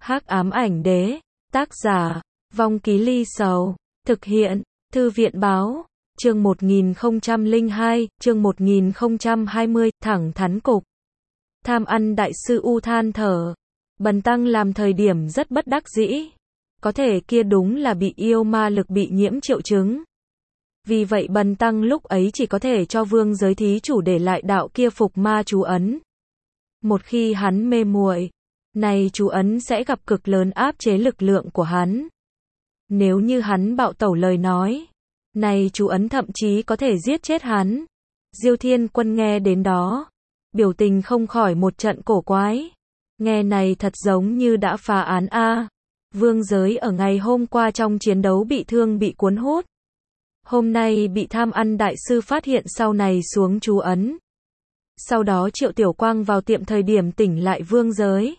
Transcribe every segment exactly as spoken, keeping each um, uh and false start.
Hắc ám ảnh đế, tác giả, Vong Ký Ly Sầu, thực hiện, Thư viện báo, chương một nghìn không trăm lẻ hai, chương một nghìn không trăm hai mươi, thẳng thắn cục. Tham ăn đại sư U than thở, Bần tăng làm thời điểm rất bất đắc dĩ. Có thể kia đúng là bị yêu ma lực bị nhiễm triệu chứng. Vì vậy bần tăng lúc ấy chỉ có thể cho vương giới thí chủ để lại đạo kia phục ma chú ấn. Một khi hắn mê muội, này chú ấn sẽ gặp cực lớn áp chế lực lượng của hắn. Nếu như hắn bạo tẩu lời nói, này chú ấn thậm chí có thể giết chết hắn. Diêu Thiên Quân nghe đến đó, biểu tình không khỏi một trận cổ quái. Nghe này thật giống như đã phá án a. Vương giới ở ngày hôm qua trong chiến đấu bị thương bị cuốn hút. Hôm nay bị tham ăn đại sư phát hiện sau này xuống chú ấn. Sau đó Triệu Tiểu Quang vào tiệm thời điểm tỉnh lại vương giới.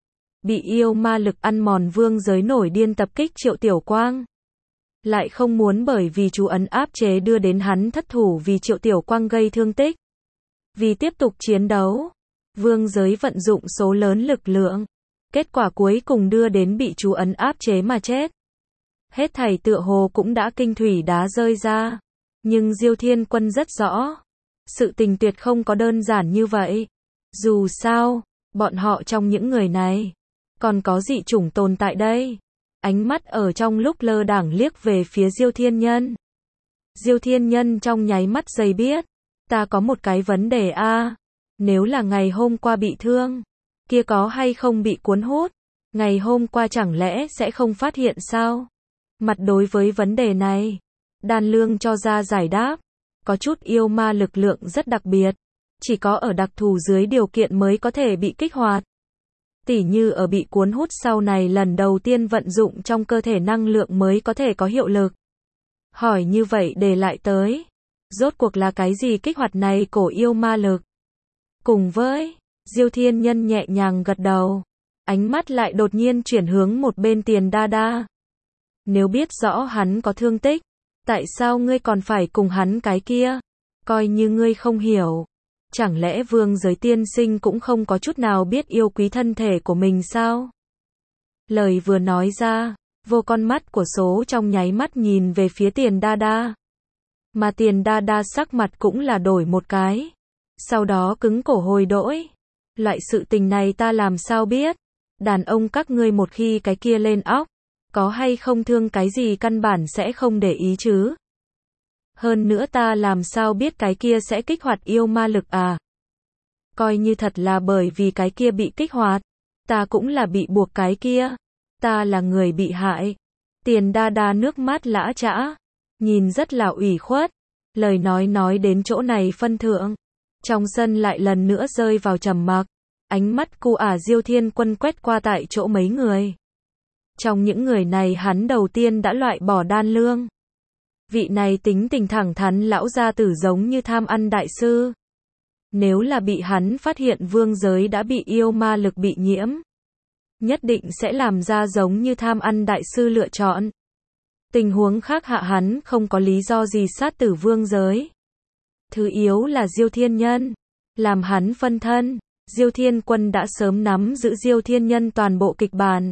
Bị yêu ma lực ăn mòn vương giới nổi điên tập kích Triệu Tiểu Quang. Lại không muốn bởi vì chú ấn áp chế đưa đến hắn thất thủ vì Triệu Tiểu Quang gây thương tích. Vì tiếp tục chiến đấu, vương giới vận dụng số lớn lực lượng. Kết quả cuối cùng đưa đến bị chú ấn áp chế mà chết. Hết thảy tựa hồ cũng đã kinh thủy đá rơi ra. Nhưng Diêu Thiên Quân rất rõ. Sự tình tuyệt không có đơn giản như vậy. Dù sao, bọn họ trong những người này, còn có dị chủng tồn tại đây. Ánh mắt ở trong lúc lơ đãng liếc về phía Diêu Thiên Nhân. Diêu Thiên Nhân trong nháy mắt giây biết. Ta có một cái vấn đề a. Nếu là ngày hôm qua bị thương, kia có hay không bị cuốn hút? Ngày hôm qua chẳng lẽ sẽ không phát hiện sao? Mặt đối với vấn đề này, Đan Lương cho ra giải đáp. Có chút yêu ma lực lượng rất đặc biệt. Chỉ có ở đặc thù dưới điều kiện mới có thể bị kích hoạt. Tỉ như ở bị cuốn hút sau này lần đầu tiên vận dụng trong cơ thể năng lượng mới có thể có hiệu lực. Hỏi như vậy để lại tới. Rốt cuộc là cái gì kích hoạt này cổ yêu ma lực? Cùng với, Diêu Thiên Nhân nhẹ nhàng gật đầu. Ánh mắt lại đột nhiên chuyển hướng một bên Tiền Đa Đa. Nếu biết rõ hắn có thương tích, tại sao ngươi còn phải cùng hắn cái kia? Coi như ngươi không hiểu. Chẳng lẽ vương giới tiên sinh cũng không có chút nào biết yêu quý thân thể của mình sao? Lời vừa nói ra, vô con mắt của số trong nháy mắt nhìn về phía Tiền Đa Đa. Mà Tiền Đa Đa sắc mặt cũng là đổi một cái. Sau đó cứng cổ hồi đỗi. Loại sự tình này ta làm sao biết? Đàn ông các ngươi một khi cái kia lên óc, có hay không thương cái gì căn bản sẽ không để ý chứ? Hơn nữa ta làm sao biết cái kia sẽ kích hoạt yêu ma lực à? Coi như thật là bởi vì cái kia bị kích hoạt, ta cũng là bị buộc cái kia. Ta là người bị hại. Tiền Đa Đa nước mắt lã chã, nhìn rất là ủy khuất. Lời nói nói đến chỗ này phân thượng. Trong sân lại lần nữa rơi vào trầm mặc. Ánh mắt cu ả Diêu Thiên Quân quét qua tại chỗ mấy người. Trong những người này hắn đầu tiên đã loại bỏ Đan Lương. Vị này tính tình thẳng thắn lão gia tử giống như tham ăn đại sư. Nếu là bị hắn phát hiện vương giới đã bị yêu ma lực bị nhiễm, nhất định sẽ làm ra giống như tham ăn đại sư lựa chọn. Tình huống khác hạ hắn không có lý do gì sát tử vương giới. Thứ yếu là Diêu Thiên Nhân. Làm hắn phân thân, Diêu Thiên Quân đã sớm nắm giữ Diêu Thiên Nhân toàn bộ kịch bản.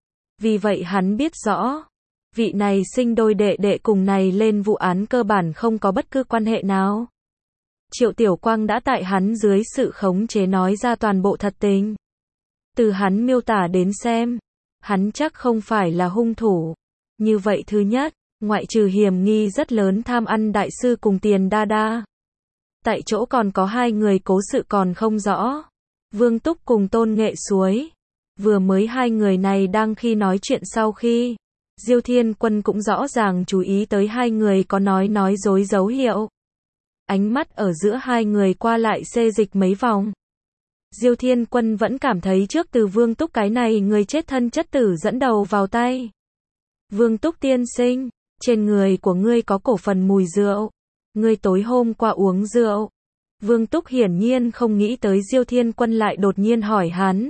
Vì vậy hắn biết rõ, vị này sinh đôi đệ đệ cùng này lên vụ án cơ bản không có bất cứ quan hệ nào. Triệu Tiểu Quang đã tại hắn dưới sự khống chế nói ra toàn bộ thật tình. Từ hắn miêu tả đến xem, hắn chắc không phải là hung thủ. Như vậy thứ nhất, ngoại trừ hiểm nghi rất lớn tham ăn đại sư cùng Tiền Đa Đa, tại chỗ còn có hai người cố sự còn không rõ. Vương Túc cùng Tôn Nghệ Suối. Vừa mới hai người này đang khi nói chuyện sau khi, Diêu Thiên Quân cũng rõ ràng chú ý tới hai người có nói nói dối dấu hiệu. Ánh mắt ở giữa hai người qua lại xê dịch mấy vòng. Diêu Thiên Quân vẫn cảm thấy trước từ Vương Túc cái này người chết thân chất tử dẫn đầu vào tay. Vương Túc tiên sinh, trên người của ngươi có cổ phần mùi rượu. Ngươi tối hôm qua uống rượu. Vương Túc hiển nhiên không nghĩ tới Diêu Thiên Quân lại đột nhiên hỏi hắn.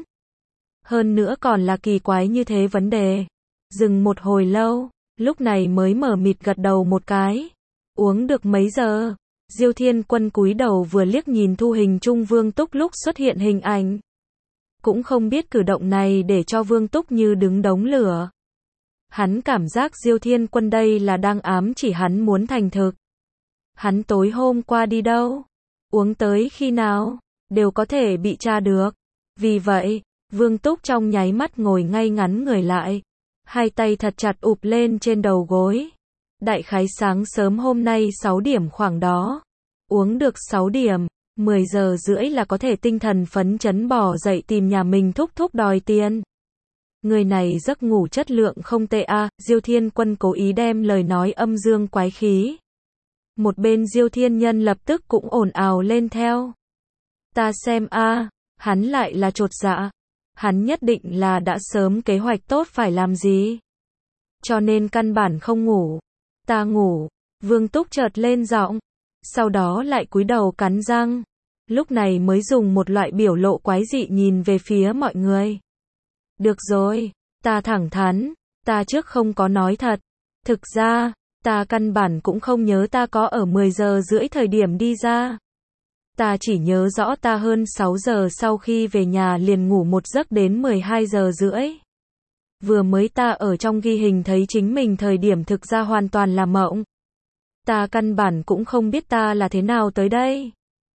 Hơn nữa còn là kỳ quái như thế vấn đề. Dừng một hồi lâu, lúc này mới mở mịt gật đầu một cái. Uống được mấy giờ? Diêu Thiên Quân cúi đầu vừa liếc nhìn thu hình chung Vương Túc lúc xuất hiện hình ảnh. cũng không biết cử động này để cho Vương Túc như đứng đống lửa. Hắn cảm giác Diêu Thiên Quân đây là đang ám chỉ hắn muốn thành thực. Hắn tối hôm qua đi đâu? Uống tới khi nào? Đều có thể bị tra được. Vì vậy, Vương Túc trong nháy mắt ngồi ngay ngắn người lại. Hai tay thật chặt ụp lên trên đầu gối. Đại khái sáng sớm hôm nay sáu điểm khoảng đó. Uống được sáu điểm, mười giờ rưỡi là có thể tinh thần phấn chấn bỏ dậy tìm nhà mình thúc thúc đòi tiền. Người này giấc ngủ chất lượng không tệ a, à, Diêu Thiên Quân cố ý đem lời nói âm dương quái khí. Một bên Diêu Thiên Nhân lập tức cũng ồn ào lên theo. Ta xem a, à, hắn lại là chột dạ. Hắn nhất định là đã sớm kế hoạch tốt phải làm gì. Cho nên căn bản không ngủ. Ta ngủ. Vương Túc chợt lên giọng. Sau đó lại cúi đầu cắn răng. Lúc này mới dùng một loại biểu lộ quái dị nhìn về phía mọi người. Được rồi, ta thẳng thắn, ta trước không có nói thật. Thực ra, ta căn bản cũng không nhớ ta có ở mười giờ rưỡi thời điểm đi ra. Ta chỉ nhớ rõ ta hơn sáu giờ sau khi về nhà liền ngủ một giấc đến mười hai giờ rưỡi. Vừa mới ta ở trong ghi hình thấy chính mình thời điểm thực ra hoàn toàn là mộng. Ta căn bản cũng không biết ta là thế nào tới đây.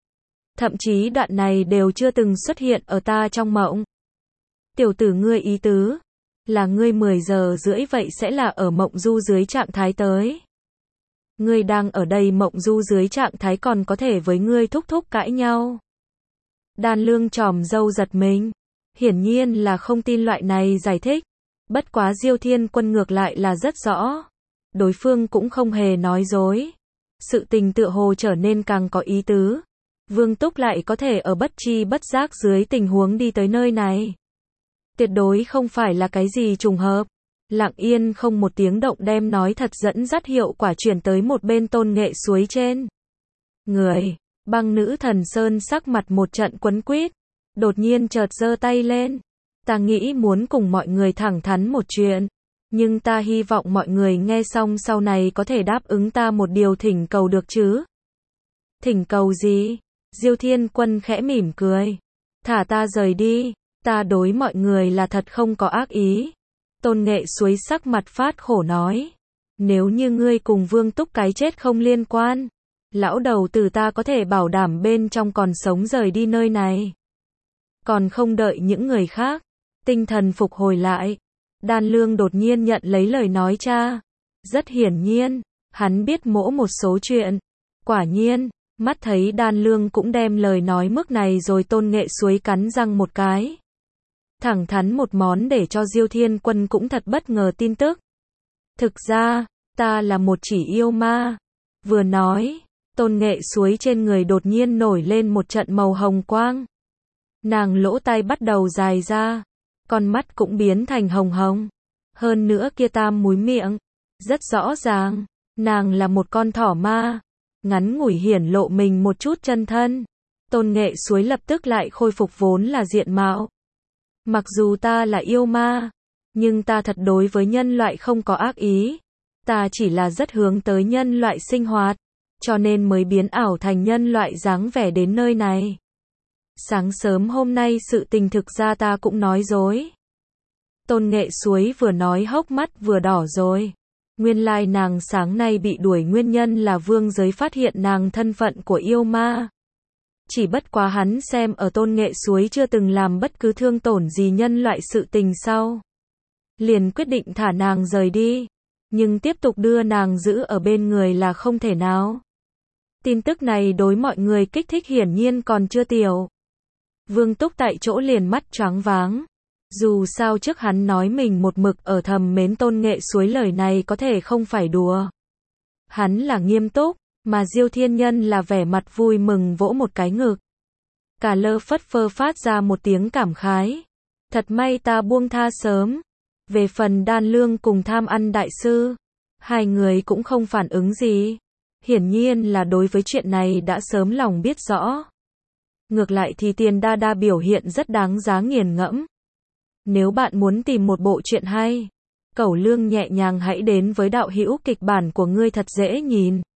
Thậm chí đoạn này đều chưa từng xuất hiện ở ta trong mộng. Tiểu tử ngươi ý tứ, là ngươi mười giờ rưỡi vậy sẽ là ở mộng du dưới trạng thái tới. Ngươi đang ở đây mộng du dưới trạng thái còn có thể với ngươi thúc thúc cãi nhau. Đan Lương tròm râu giật mình. Hiển nhiên là không tin loại này giải thích. Bất quá Diêu Thiên Quân ngược lại là rất rõ. Đối phương cũng không hề nói dối. Sự tình tựa hồ trở nên càng có ý tứ. Vương Túc lại có thể ở bất tri bất giác dưới tình huống đi tới nơi này. Tuyệt đối không phải là cái gì trùng hợp. Lặng yên không một tiếng động đem nói thật dẫn dắt hiệu quả chuyển tới một bên Tôn Nghệ Suối trên. Người, băng nữ thần sơn sắc mặt một trận quấn quýt. Đột nhiên chợt giơ tay lên. Ta nghĩ muốn cùng mọi người thẳng thắn một chuyện. Nhưng ta hy vọng mọi người nghe xong sau này có thể đáp ứng ta một điều thỉnh cầu được chứ. Thỉnh cầu gì? Diêu Thiên Quân khẽ mỉm cười. Thả ta rời đi. Ta đối mọi người là thật không có ác ý. Tôn Nghệ Suối sắc mặt phát khổ nói. Nếu như ngươi cùng Vương Túc cái chết không liên quan. Lão đầu tử ta có thể bảo đảm bên trong còn sống rời đi nơi này. Còn không đợi những người khác. Tinh thần phục hồi lại. Đan Lương đột nhiên nhận lấy lời nói cha. Rất hiển nhiên. Hắn biết mỗ một số chuyện. Quả nhiên. Mắt thấy Đan Lương cũng đem lời nói mức này rồi Tôn Nghệ Suối cắn răng một cái. Thẳng thắn một món để cho Diêu Thiên Quân cũng thật bất ngờ tin tức. Thực ra, ta là một chỉ yêu ma. Vừa nói, Tôn Nghệ Suối trên người đột nhiên nổi lên một trận màu hồng quang. Nàng lỗ tai bắt đầu dài ra, con mắt cũng biến thành hồng hồng. Hơn nữa kia tam múi miệng, rất rõ ràng, nàng là một con thỏ ma. Ngắn ngủi hiển lộ mình một chút chân thân. Tôn Nghệ Suối lập tức lại khôi phục vốn là diện mạo. Mặc dù ta là yêu ma, nhưng ta thật đối với nhân loại không có ác ý. Ta chỉ là rất hướng tới nhân loại sinh hoạt, cho nên mới biến ảo thành nhân loại dáng vẻ đến nơi này. Sáng sớm hôm nay sự tình thực ra ta cũng nói dối. Tôn Nghệ Suối vừa nói hốc mắt vừa đỏ rồi. Nguyên lai nàng sáng nay bị đuổi nguyên nhân là vương giới phát hiện nàng thân phận của yêu ma. Chỉ bất quá hắn xem ở Tôn Nghệ Suối chưa từng làm bất cứ thương tổn gì nhân loại sự tình sau. Liền quyết định thả nàng rời đi. Nhưng tiếp tục đưa nàng giữ ở bên người là không thể nào. Tin tức này đối mọi người kích thích hiển nhiên còn chưa tiểu. Vương Túc tại chỗ liền mắt choáng váng. Dù sao trước hắn nói mình một mực ở thầm mến Tôn Nghệ Suối lời này có thể không phải đùa. Hắn là nghiêm túc, mà Diêu Thiên Nhân là vẻ mặt vui mừng vỗ một cái ngực. Cả lơ phất phơ phát ra một tiếng cảm khái. Thật may ta buông tha sớm. Về phần Đan Lương cùng Tham Ăn Đại Sư, hai người cũng không phản ứng gì. Hiển nhiên là đối với chuyện này đã sớm lòng biết rõ. Ngược lại thì Tiền Đa Đa biểu hiện rất đáng giá nghiền ngẫm. Nếu bạn muốn tìm một bộ truyện hay, Cẩu Lương nhẹ nhàng hãy đến với đạo hữu kịch bản của ngươi thật dễ nhìn.